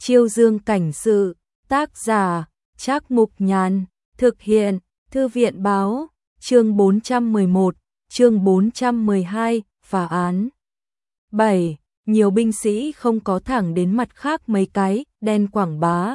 Chiêu Dương cảnh sự, tác giả, Trác Mục Nhàn, thực hiện, Thư viện báo, chương 411, chương 412, phá án. 7. Nhiều binh sĩ không có thẳng đến mặt khác mấy cái, đen quảng bá,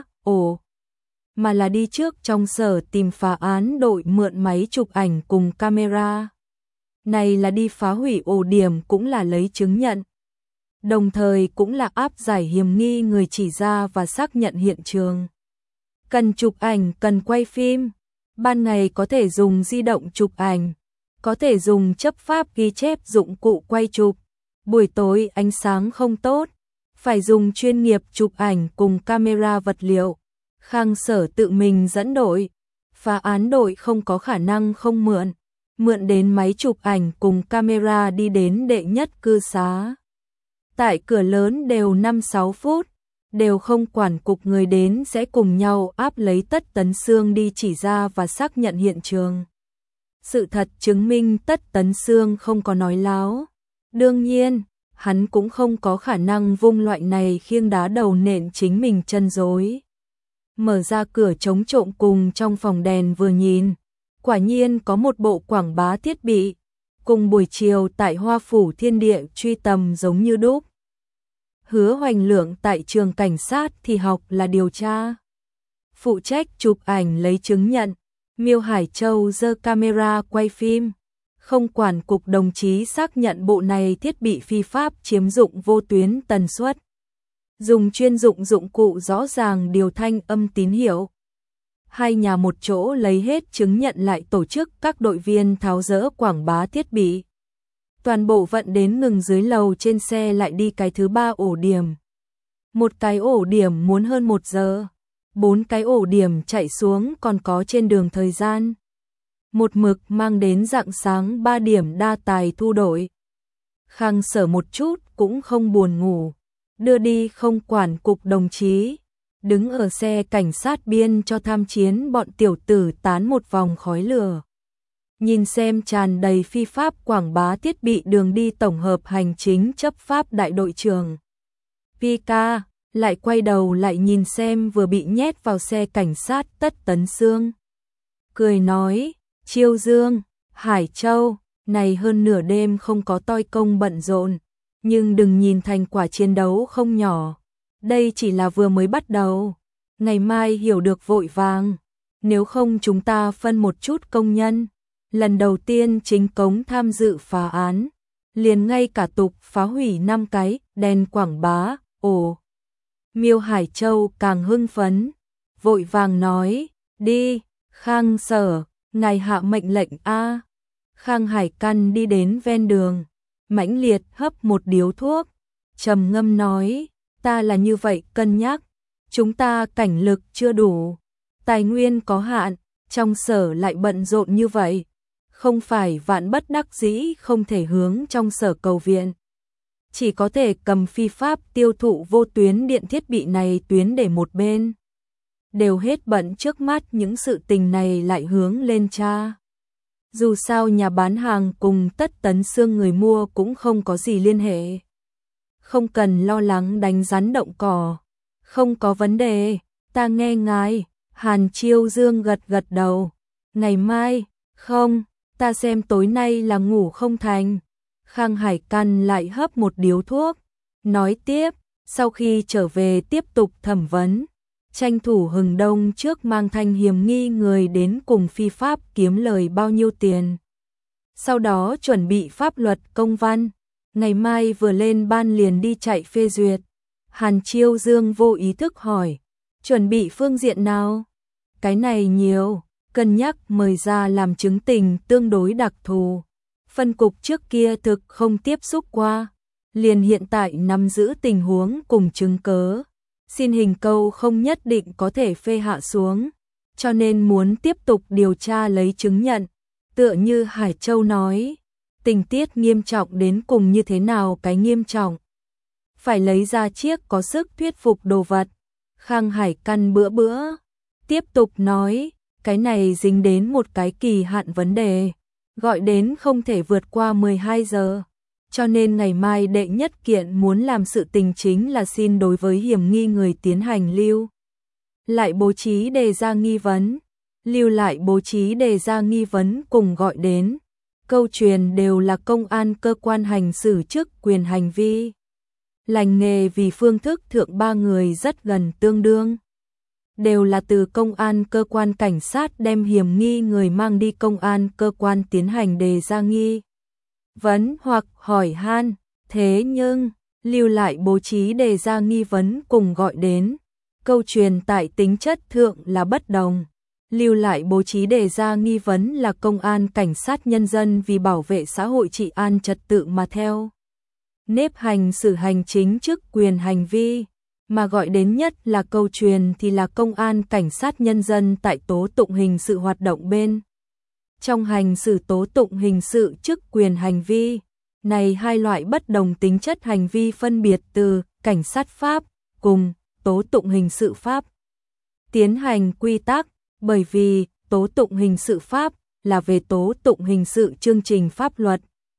mà là đi trước trong sở tìm phá án đội mượn máy chụp ảnh cùng camera. Này là đi phá hủy ổ điểm cũng là lấy chứng nhận. Đồng thời cũng là áp giải hiểm nghi người chỉ ra và xác nhận hiện trường. Cần chụp ảnh, cần quay phim. Ban ngày có thể dùng di động chụp ảnh, có thể dùng chấp pháp ghi chép dụng cụ quay chụp. Buổi tối ánh sáng không tốt, phải dùng chuyên nghiệp chụp ảnh cùng camera vật liệu. Khang Sở tự mình dẫn đội, phá án đội không có khả năng không mượn đến máy chụp ảnh cùng camera đi đến đệ nhất cư xá. Tại cửa lớn đều 5-6 phút, đều không quản cục người đến sẽ cùng nhau áp lấy Tất Tấn Xương đi chỉ ra và xác nhận hiện trường. Sự thật chứng minh Tất Tấn Xương không có nói láo. Đương nhiên, hắn cũng không có khả năng vung loại này khiêng đá đầu nện chính mình chân dối. Mở ra cửa chống trộm cùng trong phòng đèn vừa nhìn, quả nhiên có một bộ quảng bá thiết bị, cùng buổi chiều tại Hoa Phủ Thiên Địa truy tầm giống như đúc. Hứa Hoành Lượng tại trường cảnh sát thì học là điều tra, phụ trách chụp ảnh lấy chứng nhận. Miêu Hải Châu giơ camera quay phim, không quản cục đồng chí xác nhận bộ này thiết bị phi pháp chiếm dụng vô tuyến tần suất. Dùng chuyên dụng dụng cụ rõ ràng điều thanh âm tín hiệu. Hai nhà một chỗ lấy hết chứng nhận lại tổ chức các đội viên tháo dỡ quảng bá thiết bị. Toàn bộ vận đến ngừng dưới lầu trên xe lại đi cái thứ 3 ổ điểm. Một cái ổ điểm muốn hơn 1 giờ. 4 cái ổ điểm chạy xuống còn có trên đường thời gian. Một mực mang đến rạng sáng 3 điểm đa tài thu đội. Khang Sở một chút cũng không buồn ngủ. Đưa đi không quản cục đồng chí. Đứng ở xe cảnh sát biên cho tham chiến bọn tiểu tử tán một vòng khói lửa. Nhìn xem tràn đầy phi pháp quảng bá thiết bị đường đi tổng hợp hành chính chấp pháp đại đội trưởng Pika, lại quay đầu lại nhìn xem vừa bị nhét vào xe cảnh sát Tất Tấn Xương. Cười nói, Chiêu Dương, Hải Châu, này hơn nửa đêm không có toi công bận rộn, nhưng đừng nhìn thành quả chiến đấu không nhỏ. Đây chỉ là vừa mới bắt đầu, ngày mai hiểu được vội vàng, nếu không chúng ta phân một chút công nhân. Lần đầu tiên chính cống tham dự phá án, liền ngay cả tục phá hủy 5 cái, đèn quảng bá, Miêu Hải Châu càng hưng phấn, vội vàng nói, đi, Khang Sở, ngài hạ mệnh lệnh a. Khang Hải Căn đi đến ven đường, mãnh liệt hấp một điếu thuốc, trầm ngâm nói, ta là như vậy cân nhắc, chúng ta cảnh lực chưa đủ, tài nguyên có hạn, trong sở lại bận rộn như vậy. Không phải vạn bất đắc dĩ không thể hướng trong sở cầu viện. Chỉ có thể cầm phi pháp tiêu thụ vô tuyến điện thiết bị này tuyến để một bên. Đều hết bận trước mắt những sự tình này lại hướng lên cha. Dù sao nhà bán hàng cùng Tất Tấn Xương người mua cũng không có gì liên hệ. Không cần lo lắng đánh rắn động cỏ. Không có vấn đề, ta nghe ngài. Hàn Chiêu Dương gật gật đầu. Ngày mai, không. Ta xem tối nay là ngủ không thành. Khang Hải Căn lại hấp một điếu thuốc, nói tiếp, sau khi trở về tiếp tục thẩm vấn, tranh thủ hừng đông trước mang thanh hiểm nghi người đến cùng phi pháp kiếm lời bao nhiêu tiền. Sau đó chuẩn bị pháp luật công văn, ngày mai vừa lên ban liền đi chạy phê duyệt. Hàn Chiêu Dương vô ý thức hỏi, chuẩn bị phương diện nào? Cái này nhiều. Cân nhắc mời ra làm chứng tình tương đối đặc thù. Phân cục trước kia thực không tiếp xúc qua, liền hiện tại nắm giữ tình huống cùng chứng cớ. Xin hình câu không nhất định có thể phê hạ xuống, cho nên muốn tiếp tục điều tra lấy chứng nhận. Tựa như Hải Châu nói, tình tiết nghiêm trọng đến cùng như thế nào cái nghiêm trọng. Phải lấy ra chiếc có sức thuyết phục đồ vật. Khang Hải Căn bữa tiếp tục nói, cái này dính đến một cái kỳ hạn vấn đề, gọi đến không thể vượt qua 12 giờ. Cho nên ngày mai đệ nhất kiện muốn làm sự tình chính là xin đối với hiểm nghi người tiến hành lưu lại bố trí đề ra nghi vấn. Lưu lại bố trí đề ra nghi vấn cùng gọi đến. Câu truyền đều là công an cơ quan hành xử chức quyền hành vi. Lành nghề vì phương thức thượng ba người rất gần tương đương. Đều là từ công an cơ quan cảnh sát đem hiểm nghi người mang đi công an cơ quan tiến hành đề ra nghi vấn hoặc hỏi han. Thế nhưng, lưu lại bố trí đề ra nghi vấn cùng gọi đến. Câu truyền tại tính chất thượng là bất đồng. Lưu lại bố trí đề ra nghi vấn là công an cảnh sát nhân dân vì bảo vệ xã hội trị an trật tự mà theo nếp hành xử hành chính chức quyền hành vi, mà gọi đến nhất là câu truyền thì là công an cảnh sát nhân dân tại tố tụng hình sự hoạt động bên. Trong hành xử tố tụng hình sự chức quyền hành vi, này hai loại bất đồng tính chất hành vi phân biệt từ cảnh sát pháp cùng tố tụng hình sự pháp tiến hành quy tắc, bởi vì tố tụng hình sự pháp là về tố tụng hình sự chương trình pháp luật.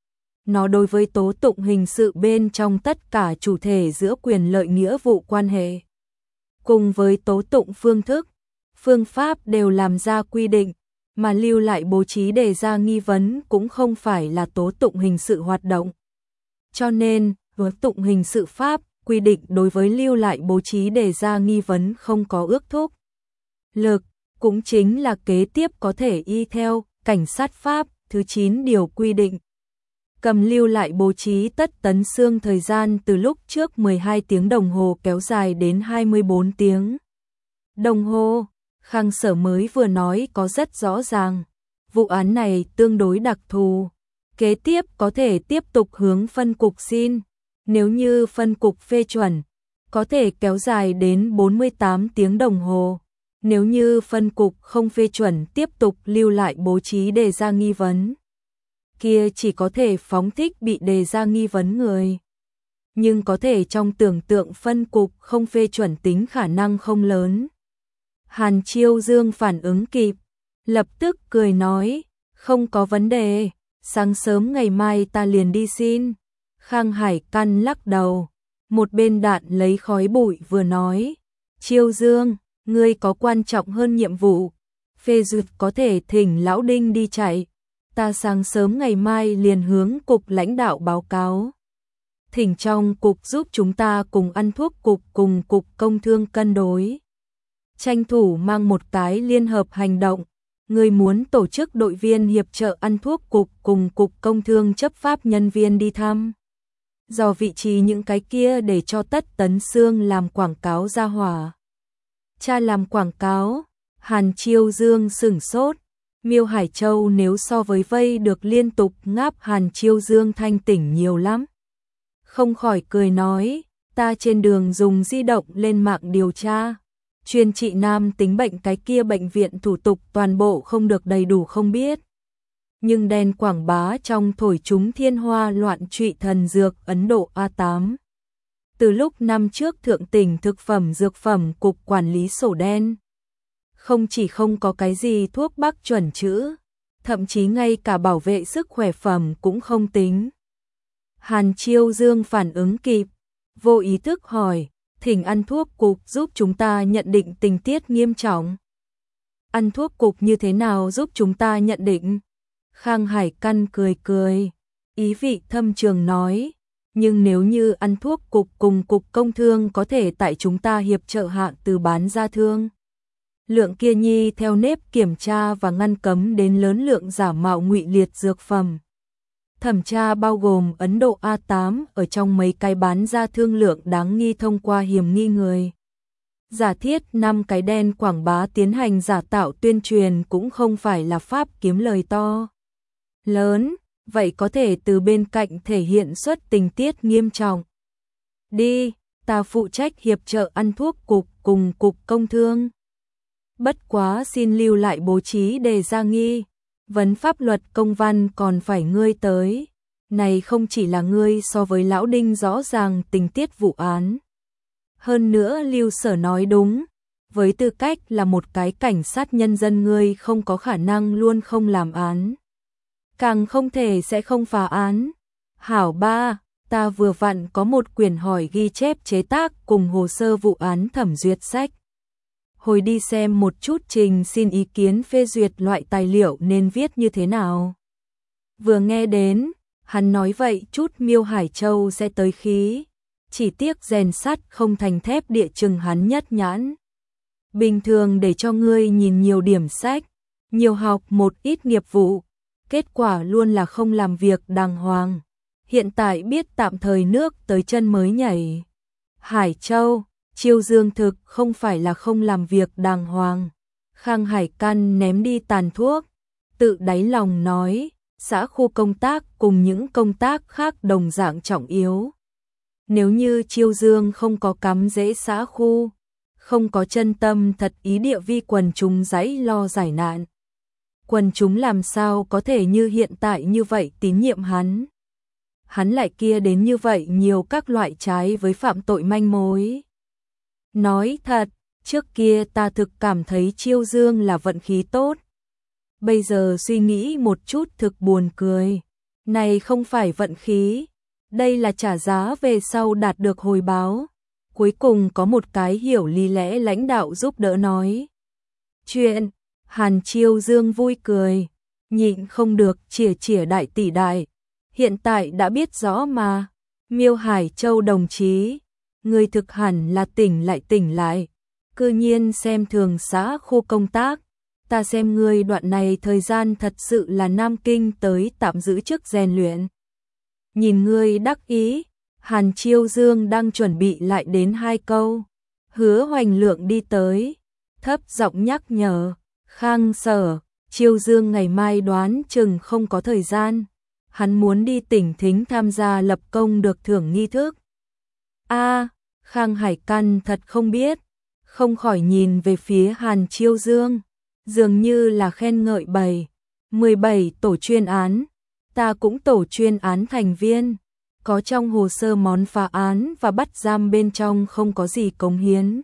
Nó đối với tố tụng hình sự bên trong tất cả chủ thể giữa quyền lợi nghĩa vụ quan hệ. Cùng với tố tụng phương thức, phương pháp đều làm ra quy định, mà lưu lại bố trí đề ra nghi vấn cũng không phải là tố tụng hình sự hoạt động. Cho nên, tố tụng hình sự pháp quy định đối với lưu lại bố trí đề ra nghi vấn không có ước thúc lực, cũng chính là kế tiếp có thể y theo cảnh sát pháp thứ 9 điều quy định. Cầm lưu lại bố trí tất tấn xương thời gian từ lúc trước 12 tiếng đồng hồ kéo dài đến 24 tiếng đồng hồ. Khang Sở mới vừa nói có rất rõ ràng. Vụ án này tương đối đặc thù. Kế tiếp có thể tiếp tục hướng phân cục xin. Nếu như phân cục phê chuẩn, có thể kéo dài đến 48 tiếng đồng hồ. Nếu như phân cục không phê chuẩn tiếp tục lưu lại bố trí đề ra nghi vấn, kia chỉ có thể phóng thích bị đề ra nghi vấn người. Nhưng có thể trong tưởng tượng phân cục không phê chuẩn tính khả năng không lớn. Hàn Chiêu Dương phản ứng kịp, lập tức cười nói, không có vấn đề, sáng sớm ngày mai ta liền đi xin. Khang Hải Căn lắc đầu, một bên đạn lấy khói bụi vừa nói, Chiêu Dương, ngươi có quan trọng hơn nhiệm vụ, phê duyệt có thể thỉnh Lão Đinh đi chạy, ta sáng sớm ngày mai liền hướng cục lãnh đạo báo cáo. Thỉnh trong cục giúp chúng ta cùng ăn thuốc cục cùng cục công thương cân đối. Tranh thủ mang một cái liên hợp hành động, người muốn tổ chức đội viên hiệp trợ ăn thuốc cục cùng cục công thương chấp pháp nhân viên đi thăm. Do vị trí những cái kia để cho Tất Tấn Xương làm quảng cáo ra hỏa. Cha làm quảng cáo, Hàn Chiêu Dương sửng sốt, Miêu Hải Châu nếu so với vây được liên tục ngáp Hàn Chiêu Dương thanh tỉnh nhiều lắm. Không khỏi cười nói, ta trên đường dùng di động lên mạng điều tra. Chuyên trị nam tính bệnh cái kia bệnh viện thủ tục toàn bộ không được đầy đủ không biết. Nhưng đèn quảng bá trong thổi chúng thiên hoa loạn trụy thần dược Ấn Độ A8. Từ lúc năm trước Thượng tỉnh Thực phẩm Dược phẩm Cục quản lý sổ đen. Không chỉ không có cái gì thuốc bắc chuẩn chữ, thậm chí ngay cả bảo vệ sức khỏe phẩm cũng không tính. Hàn Chiêu Dương phản ứng kịp, vô ý thức hỏi, thỉnh ăn thuốc cục giúp chúng ta nhận định tình tiết nghiêm trọng. Ăn thuốc cục như thế nào giúp chúng ta nhận định? Khang Hải Căn cười cười, ý vị thâm trường nói, nhưng nếu như ăn thuốc cục cùng cục công thương có thể tại chúng ta hiệp trợ hạ từ bán ra thương. Lượng kia nhi theo nếp kiểm tra và ngăn cấm đến lớn lượng giả mạo ngụy liệt dược phẩm. Thẩm tra bao gồm Ấn Độ A8 ở trong mấy cái bán ra thương lượng đáng nghi thông qua hiểm nghi người. Giả thiết 5 cái đen quảng bá tiến hành giả tạo tuyên truyền cũng không phải là pháp kiếm lời to lớn, vậy có thể từ bên cạnh thể hiện xuất tình tiết nghiêm trọng. Đi, ta phụ trách hiệp trợ ăn thuốc cục cùng cục công thương. Bất quá xin lưu lại bố trí đề ra nghi vấn pháp luật công văn còn phải ngươi tới. Này không chỉ là ngươi so với Lão Đinh rõ ràng tình tiết vụ án. Hơn nữa Lưu Sở nói đúng, với tư cách là một cái cảnh sát nhân dân ngươi không có khả năng luôn không làm án. Càng không thể sẽ không phá án. Hảo ba, ta vừa vặn có một quyển hỏi ghi chép chế tác cùng hồ sơ vụ án thẩm duyệt sách. Hồi đi xem một chút trình xin ý kiến phê duyệt loại tài liệu nên viết như thế nào. Vừa nghe đến, hắn nói vậy chút Miêu Hải Châu sẽ tới khí. Chỉ tiếc rèn sắt không thành thép địa chừng hắn nhất nhãn. Bình thường để cho ngươi nhìn nhiều điểm sách, nhiều học một ít nghiệp vụ, kết quả luôn là không làm việc đàng hoàng. Hiện tại biết tạm thời nước tới chân mới nhảy. Hải Châu, Chiêu Dương thực không phải là không làm việc đàng hoàng. Khang Hải Căn ném đi tàn thuốc, tự đáy lòng nói, xã khu công tác cùng những công tác khác đồng dạng trọng yếu. Nếu như Chiêu Dương không có cắm rễ xã khu, không có chân tâm thật ý địa vi quần chúng dãy lo giải nạn, quần chúng làm sao có thể như hiện tại như vậy tín nhiệm hắn. Hắn lại kia đến như vậy nhiều các loại trái với phạm tội manh mối. Nói thật, trước kia ta thực cảm thấy Chiêu Dương là vận khí tốt. Bây giờ suy nghĩ một chút thực buồn cười. Này không phải vận khí, đây là trả giá về sau đạt được hồi báo. Cuối cùng có một cái hiểu lý lẽ lãnh đạo giúp đỡ nói chuyện. Hàn Chiêu Dương vui cười, nhịn không được chỉa đại tỷ đại. Hiện tại đã biết rõ mà, Miêu Hải Châu đồng chí, người thực hẳn là tỉnh lại, cư nhiên xem thường xã khu công tác, ta xem ngươi đoạn này thời gian thật sự là Nam Kinh tới tạm giữ chức rèn luyện. Nhìn ngươi đắc ý, Hàn Chiêu Dương đang chuẩn bị lại đến 2 câu, Hứa Hoành Lượng đi tới, thấp giọng nhắc nhở, Khang Sở, Chiêu Dương ngày mai đoán chừng không có thời gian. Hắn muốn đi tỉnh Thính tham gia lập công được thưởng nghi thức. Khang Hải Căn thật không biết, không khỏi nhìn về phía Hàn Chiêu Dương, dường như là khen ngợi 17 tổ chuyên án, ta cũng tổ chuyên án thành viên, có trong hồ sơ món phá án và bắt giam bên trong không có gì cống hiến.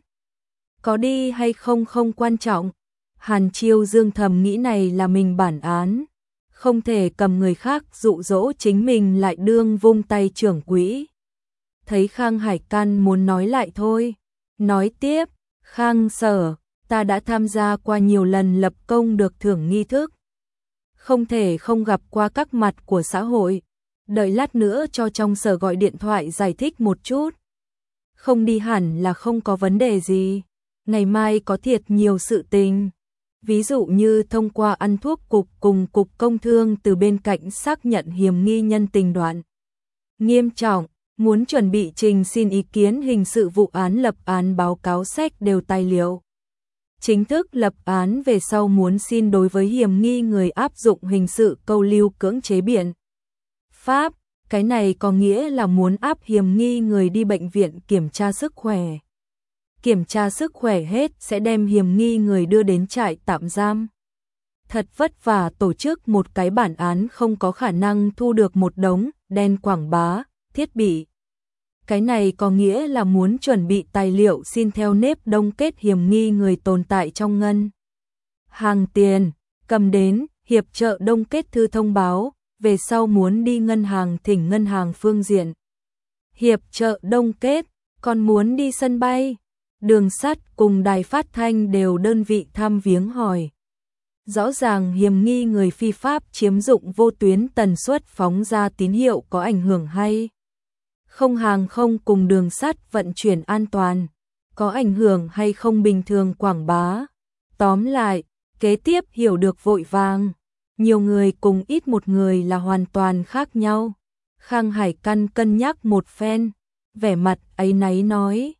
Có đi hay không không quan trọng, Hàn Chiêu Dương thầm nghĩ này là mình bản án. Không thể cầm người khác dụ dỗ chính mình lại đương vung tay trưởng quỹ. Thấy Khang Hải Căn muốn nói lại thôi. Nói tiếp, Khang Sở, ta đã tham gia qua nhiều lần lập công được thưởng nghi thức. Không thể không gặp qua các mặt của xã hội. Đợi lát nữa cho trong sở gọi điện thoại giải thích một chút. Không đi hẳn là không có vấn đề gì. Ngày mai có thiệt nhiều sự tình. Ví dụ như thông qua ăn thuốc cục cùng cục công thương từ bên cạnh xác nhận hiểm nghi nhân tình đoạn nghiêm trọng, muốn chuẩn bị trình xin ý kiến hình sự vụ án lập án báo cáo sách đều tài liệu. Chính thức lập án về sau muốn xin đối với hiểm nghi người áp dụng hình sự câu lưu cưỡng chế biện pháp, cái này có nghĩa là muốn áp hiểm nghi người đi bệnh viện kiểm tra sức khỏe. Kiểm tra sức khỏe hết sẽ đem hiểm nghi người đưa đến trại tạm giam. Thật vất vả tổ chức một cái bản án không có khả năng thu được một đống đen quảng bá, thiết bị. Cái này có nghĩa là muốn chuẩn bị tài liệu xin theo nếp đông kết hiểm nghi người tồn tại trong ngân hàng tiền, cầm đến hiệp trợ đông kết thư thông báo, về sau muốn đi ngân hàng thỉnh ngân hàng phương diện. Hiệp trợ đông kết, còn muốn đi sân bay. Đường sắt cùng đài phát thanh đều đơn vị thăm viếng hỏi. Rõ ràng hiểm nghi người phi pháp chiếm dụng vô tuyến tần suất phóng ra tín hiệu có ảnh hưởng hay không, hàng không cùng đường sắt vận chuyển an toàn, có ảnh hưởng hay không bình thường quảng bá. Tóm lại, kế tiếp hiểu được vội vàng, nhiều người cùng ít một người là hoàn toàn khác nhau. Khang Hải Căn cân nhắc một phen, vẻ mặt áy náy nói.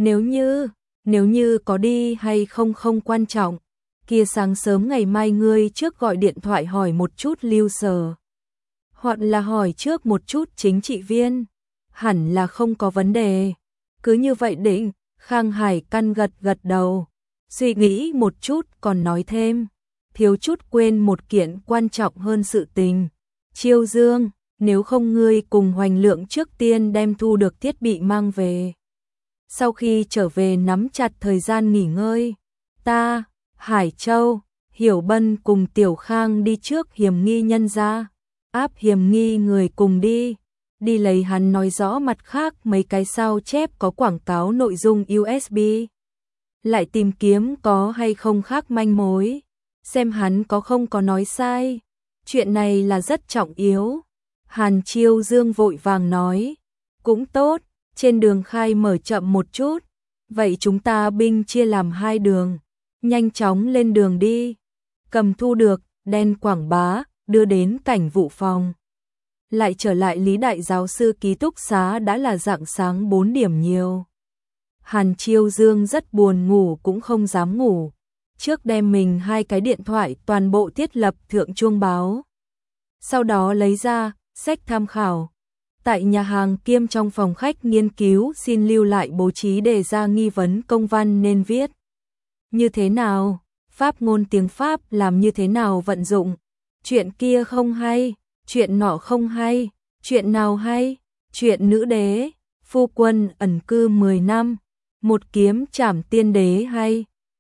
Nếu như có đi hay không không quan trọng, kia sáng sớm ngày mai ngươi trước gọi điện thoại hỏi một chút Lưu Sở. Hoặc là hỏi trước một chút chính trị viên, hẳn là không có vấn đề. Cứ như vậy định, Khang Hải Căn gật đầu, suy nghĩ một chút còn nói thêm, thiếu chút quên một kiện quan trọng hơn sự tình. Chiêu Dương, nếu không ngươi cùng Hoành Lượng trước tiên đem thu được thiết bị mang về. Sau khi trở về nắm chặt thời gian nghỉ ngơi, ta, Hải Châu, Hiểu Bân cùng Tiểu Khang đi trước hiểm nghi nhân ra, áp hiểm nghi người cùng đi, đi lấy hắn nói rõ mặt khác mấy cái sao chép có quảng cáo nội dung USB. Lại tìm kiếm có hay không khác manh mối, xem hắn có không có nói sai. Chuyện này là rất trọng yếu. Hàn Chiêu Dương vội vàng nói, cũng tốt, trên đường khai mở chậm một chút, vậy chúng ta binh chia làm 2 đường, nhanh chóng lên đường đi. Cầm thu được, đen quảng bá, đưa đến cảnh vụ phòng. Lại trở lại Lý Đại Giáo sư ký túc xá đã là rạng sáng 4 điểm nhiều. Hàn Chiêu Dương rất buồn ngủ cũng không dám ngủ. Trước đem mình 2 cái điện thoại toàn bộ thiết lập thượng chuông báo. Sau đó lấy ra, sách tham khảo. Tại nhà hàng kiêm trong phòng khách nghiên cứu xin lưu lại bố trí đề ra nghi vấn công văn nên viết. Như thế nào? Pháp ngôn tiếng Pháp làm như thế nào vận dụng? Chuyện kia không hay, chuyện nọ không hay, chuyện nào hay? Chuyện nữ đế, phu quân ẩn cư 10 năm, một kiếm trảm tiên đế hay?